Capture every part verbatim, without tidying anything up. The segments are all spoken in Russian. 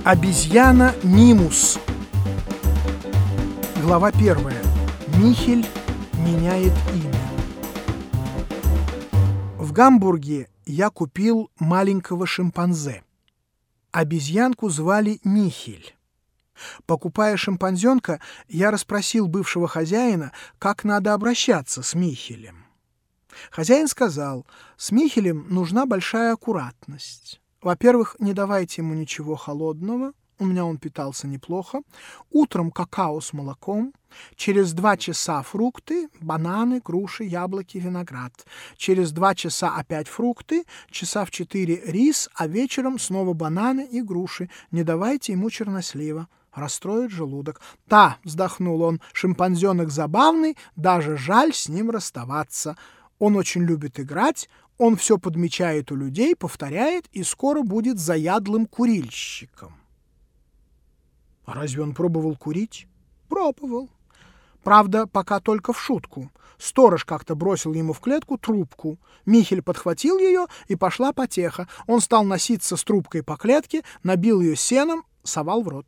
Обезьяна Мимус. Глава первая. Михель меняет имя. В Гамбурге я купил маленького шимпанзе. Обезьянку звали Михель. Покупая шимпанзенка, я расспросил бывшего хозяина, как надо обращаться с Михелем. Хозяин сказал, с Михелем нужна большая аккуратность. Во-первых, не давайте ему ничего холодного, у меня он питался неплохо. Утром какао с молоком, через два часа фрукты, бананы, груши, яблоки, виноград. Через два часа опять фрукты, часа в четыре рис, а вечером снова бананы и груши. Не давайте ему чернослива, расстроит желудок. Да, вздохнул он, шимпанзенок забавный, даже жаль с ним расставаться. Он очень любит играть, он все подмечает у людей, повторяет и скоро будет заядлым курильщиком. А разве он пробовал курить? Пробовал. Правда, пока только в шутку. Сторож как-то бросил ему в клетку трубку. Михель подхватил ее, и пошла потеха. Он стал носиться с трубкой по клетке, набил ее сеном, совал в рот.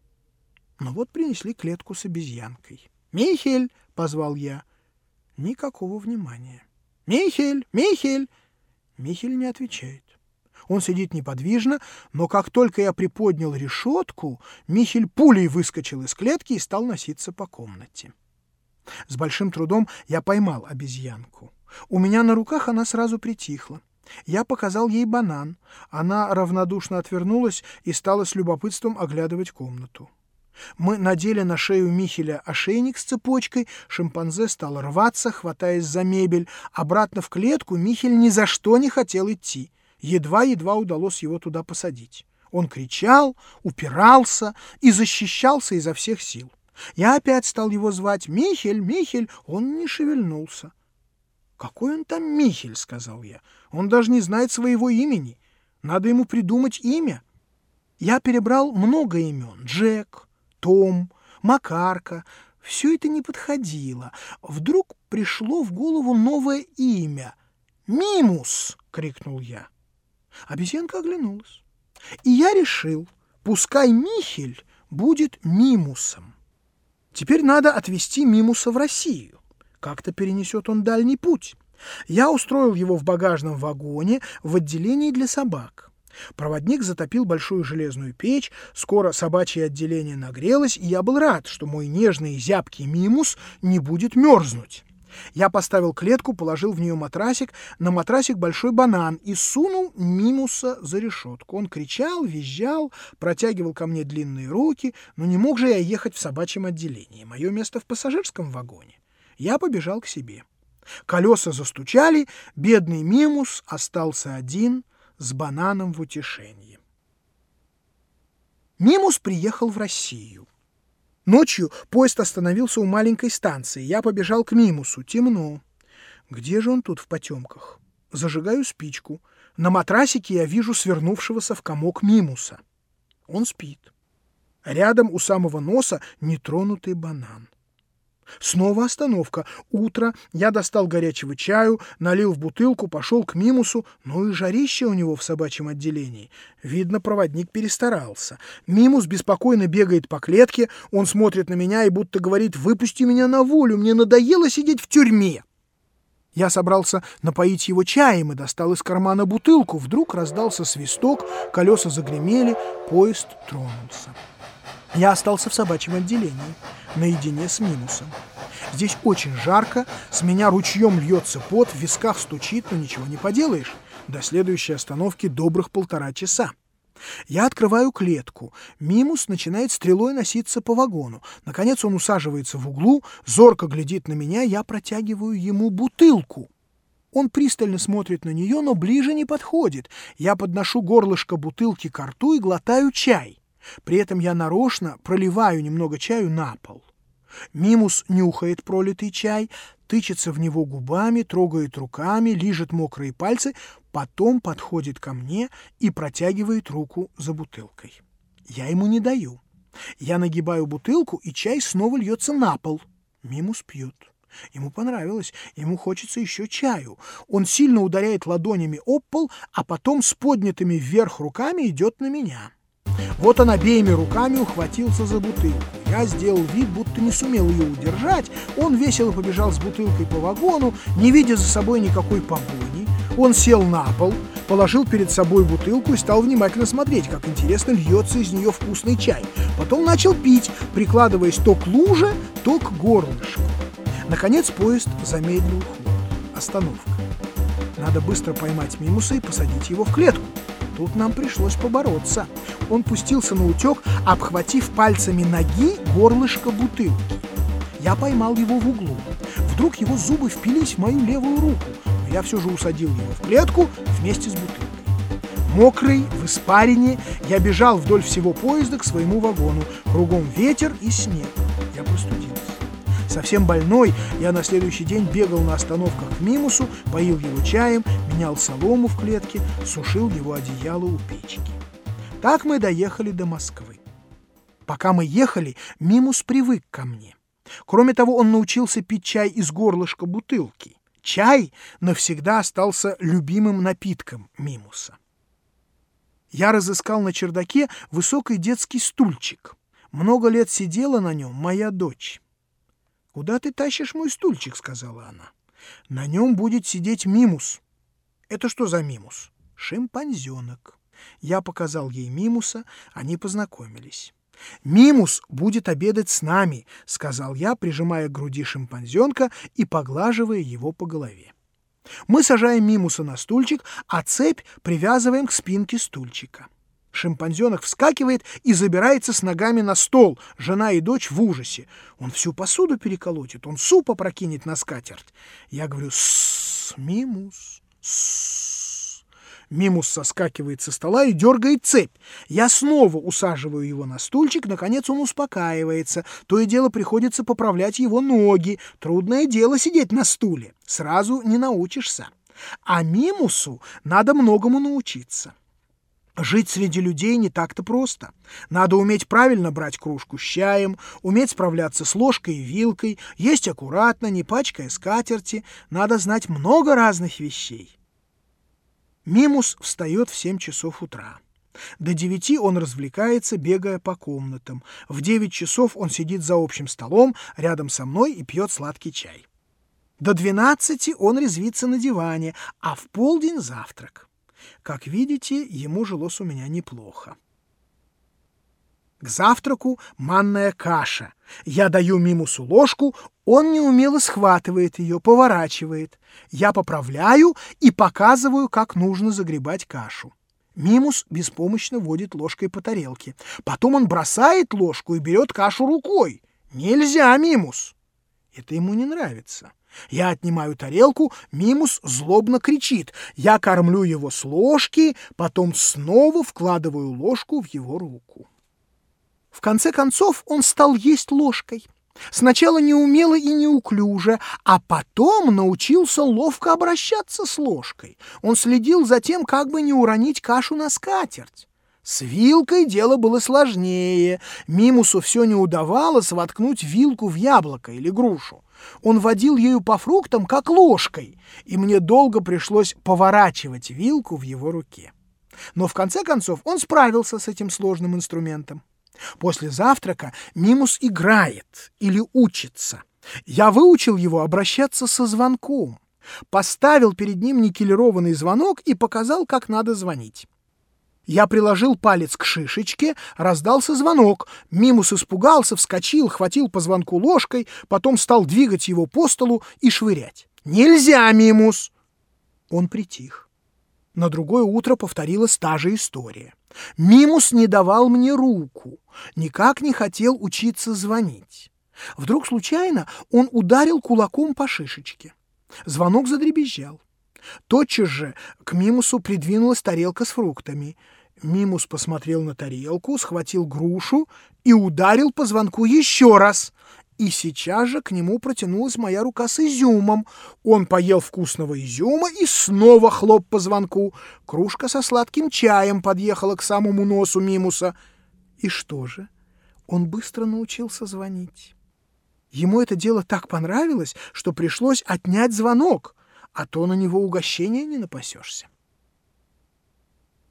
Ну вот принесли клетку с обезьянкой. «Михель!» — позвал я. Никакого внимания. «Михель! Михель!» Михель не отвечает. Он сидит неподвижно, но как только я приподнял решетку, Михель пулей выскочил из клетки и стал носиться по комнате. С большим трудом я поймал обезьянку. У меня на руках она сразу притихла. Я показал ей банан. Она равнодушно отвернулась и стала с любопытством оглядывать комнату. Мы надели на шею Михеля ошейник с цепочкой, шимпанзе стал рваться, хватаясь за мебель. Обратно в клетку Михель ни за что не хотел идти. Едва-едва удалось его туда посадить. Он кричал, упирался и защищался изо всех сил. Я опять стал его звать «Михель, Михель», он не шевельнулся. «Какой он там Михель?» — сказал я. «Он даже не знает своего имени. Надо ему придумать имя». Я перебрал много имен. Джек, Том, Макарка. Все это не подходило. Вдруг пришло в голову новое имя. «Мимус!» — крикнул я. Обезьянка оглянулась. И я решил, пускай Михель будет Мимусом. Теперь надо отвезти Мимуса в Россию. Как-то перенесет он дальний путь. Я устроил его в багажном вагоне в отделении для собак. Проводник затопил большую железную печь, скоро собачье отделение нагрелось, и я был рад, что мой нежный и зябкий Мимус не будет мерзнуть. Я поставил клетку, положил в нее матрасик, на матрасик большой банан и сунул Мимуса за решетку. Он кричал, визжал, протягивал ко мне длинные руки, но не мог же я ехать в собачьем отделении. Мое место в пассажирском вагоне. Я побежал к себе. Колеса застучали, бедный Мимус остался один с бананом в утешении. Мимус приехал в Россию. Ночью поезд остановился у маленькой станции. Я побежал к Мимусу. Темно. Где же он тут в потемках? Зажигаю спичку. На матрасике я вижу свернувшегося в комок Мимуса. Он спит. Рядом у самого носа нетронутый банан. Снова остановка. Утро. Я достал горячего чаю, налил в бутылку, пошел к Мимусу. Ну и жарище у него в собачьем отделении. Видно, проводник перестарался. Мимус беспокойно бегает по клетке. Он смотрит на меня и будто говорит: «Выпусти меня на волю, мне надоело сидеть в тюрьме». Я собрался напоить его чаем и достал из кармана бутылку. Вдруг раздался свисток, колеса загремели, поезд тронулся. Я остался в собачьем отделении, наедине с Мимусом. Здесь очень жарко, с меня ручьем льется пот, в висках стучит, но ничего не поделаешь. До следующей остановки добрых полтора часа. Я открываю клетку. Мимус начинает стрелой носиться по вагону. Наконец он усаживается в углу, зорко глядит на меня, я протягиваю ему бутылку. Он пристально смотрит на нее, но ближе не подходит. Я подношу горлышко бутылки ко рту и глотаю чай. При этом я нарочно проливаю немного чаю на пол. Мимус нюхает пролитый чай, тычется в него губами, трогает руками, лижет мокрые пальцы, потом подходит ко мне и протягивает руку за бутылкой. Я ему не даю. Я нагибаю бутылку, и чай снова льется на пол. Мимус пьет. Ему понравилось, ему хочется еще чаю. Он сильно ударяет ладонями об пол, а потом с поднятыми вверх руками идет на меня. Вот он обеими руками ухватился за бутылку. Я сделал вид, будто не сумел ее удержать. Он весело побежал с бутылкой по вагону, не видя за собой никакой погони. Он сел на пол, положил перед собой бутылку и стал внимательно смотреть, как интересно льется из нее вкусный чай. Потом начал пить, прикладываясь то к луже, то к горлышку. Наконец поезд замедлил ход. Остановка. Надо быстро поймать Мимуса и посадить его в клетку. Тут нам пришлось побороться. Он пустился на утек, обхватив пальцами ноги горлышко бутылки. Я поймал его в углу. Вдруг его зубы впились в мою левую руку, но я все же усадил его в клетку вместе с бутылкой. Мокрый, в испарине, я бежал вдоль всего поезда к своему вагону. Кругом ветер и снег. Я простудился. Совсем больной, я на следующий день бегал на остановках к Мимусу, поил его чаем, менял солому в клетке, сушил его одеяло у печки. Так мы доехали до Москвы. Пока мы ехали, Мимус привык ко мне. Кроме того, он научился пить чай из горлышка бутылки. Чай навсегда остался любимым напитком Мимуса. Я разыскал на чердаке высокий детский стульчик. Много лет сидела на нем моя дочь. «Куда ты тащишь мой стульчик?» — сказала она. «На нем будет сидеть Мимус». «Это что за Мимус?» «Шимпанзенок». Я показал ей Мимуса, они познакомились. «Мимус будет обедать с нами», — сказал я, прижимая к груди шимпанзенка и поглаживая его по голове. Мы сажаем Мимуса на стульчик, а цепь привязываем к спинке стульчика. Шимпанзенок вскакивает и забирается с ногами на стол. Жена и дочь в ужасе. Он всю посуду переколотит, он суп опрокинет на скатерть. Я говорю: «С-с-с, Мимус, с-с-с». Мимус соскакивает со стола и дергает цепь. Я снова усаживаю его на стульчик, наконец он успокаивается. То и дело приходится поправлять его ноги. Трудное дело сидеть на стуле. Сразу не научишься. А Мимусу надо многому научиться. Жить среди людей не так-то просто. Надо уметь правильно брать кружку с чаем, уметь справляться с ложкой и вилкой, есть аккуратно, не пачкая скатерти. Надо знать много разных вещей. Мимус встает в семь часов утра. До девяти он развлекается, бегая по комнатам. В девять часов он сидит за общим столом рядом со мной и пьет сладкий чай. До двенадцати он резвится на диване, а в полдень завтрак. Как видите, ему жилось у меня неплохо. К завтраку манная каша. Я даю Мимусу ложку, он неумело схватывает ее, поворачивает. Я поправляю и показываю, как нужно загребать кашу. Мимус беспомощно водит ложкой по тарелке. Потом он бросает ложку и берет кашу рукой. «Нельзя, Мимус!» Это ему не нравится. Я отнимаю тарелку, Мимус злобно кричит. Я кормлю его с ложки, потом снова вкладываю ложку в его руку. В конце концов он стал есть ложкой. Сначала неумело и неуклюже, а потом научился ловко обращаться с ложкой. Он следил за тем, как бы не уронить кашу на скатерть. С вилкой дело было сложнее. Мимусу все не удавалось воткнуть вилку в яблоко или грушу. Он водил ею по фруктам, как ложкой, и мне долго пришлось поворачивать вилку в его руке. Но в конце концов он справился с этим сложным инструментом. После завтрака Мимус играет или учится. Я выучил его обращаться со звонком. Поставил перед ним никелированный звонок и показал, как надо звонить. Я приложил палец к шишечке, раздался звонок. Мимус испугался, вскочил, хватил по звонку ложкой, потом стал двигать его по столу и швырять. «Нельзя, Мимус!» Он притих. На другое утро повторилась та же история. Мимус не давал мне руку, никак не хотел учиться звонить. Вдруг случайно он ударил кулаком по шишечке. Звонок задребезжал. Тотчас же к Мимусу придвинулась тарелка с фруктами. Мимус посмотрел на тарелку, схватил грушу и ударил по звонку еще раз. И сейчас же к нему протянулась моя рука с изюмом. Он поел вкусного изюма и снова хлоп по звонку. Кружка со сладким чаем подъехала к самому носу Мимуса. И что же? Он быстро научился звонить. Ему это дело так понравилось, что пришлось отнять звонок, а то на него угощения не напасешься.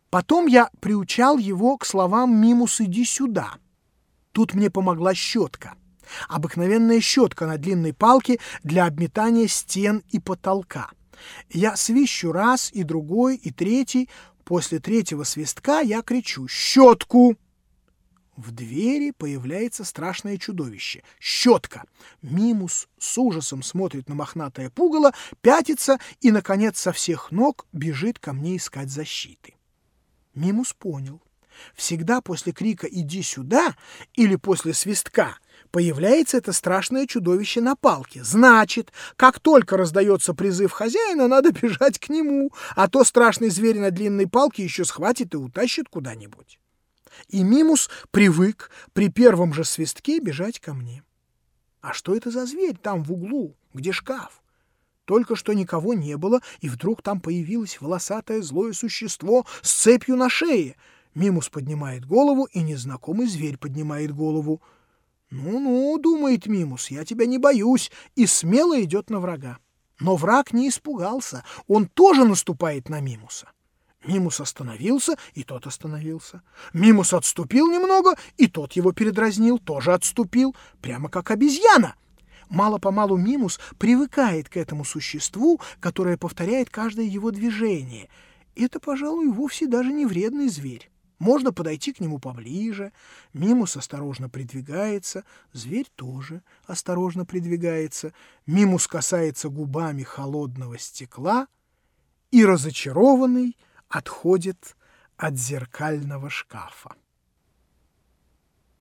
Потом я приучал его к словам «Мимус, иди сюда». Тут мне помогла щетка. Обыкновенная щетка на длинной палке для обметания стен и потолка. Я свищу раз, и другой, и третий. После третьего свистка я кричу «Щетку!». В двери появляется страшное чудовище — щетка. Мимус с ужасом смотрит на мохнатое пугало, пятится и, наконец, со всех ног бежит ко мне искать защиты. Мимус понял. Всегда после крика «иди сюда» или после свистка появляется это страшное чудовище на палке. Значит, как только раздается призыв хозяина, надо бежать к нему, а то страшный зверь на длинной палке еще схватит и утащит куда-нибудь. И Мимус привык при первом же свистке бежать ко мне. А что это за зверь там в углу, где шкаф? Только что никого не было, и вдруг там появилось волосатое злое существо с цепью на шее. Мимус поднимает голову, и незнакомый зверь поднимает голову. «Ну-ну», — думает Мимус, — «я тебя не боюсь», и смело идет на врага. Но враг не испугался, он тоже наступает на Мимуса. Мимус остановился, и тот остановился. Мимус отступил немного, и тот его передразнил, тоже отступил, прямо как обезьяна. Мало-помалу Мимус привыкает к этому существу, которое повторяет каждое его движение. Это, пожалуй, вовсе даже не вредный зверь. Можно подойти к нему поближе. Мимус осторожно придвигается, зверь тоже осторожно придвигается. Мимус касается губами холодного стекла и, разочарованный, отходит от зеркального шкафа.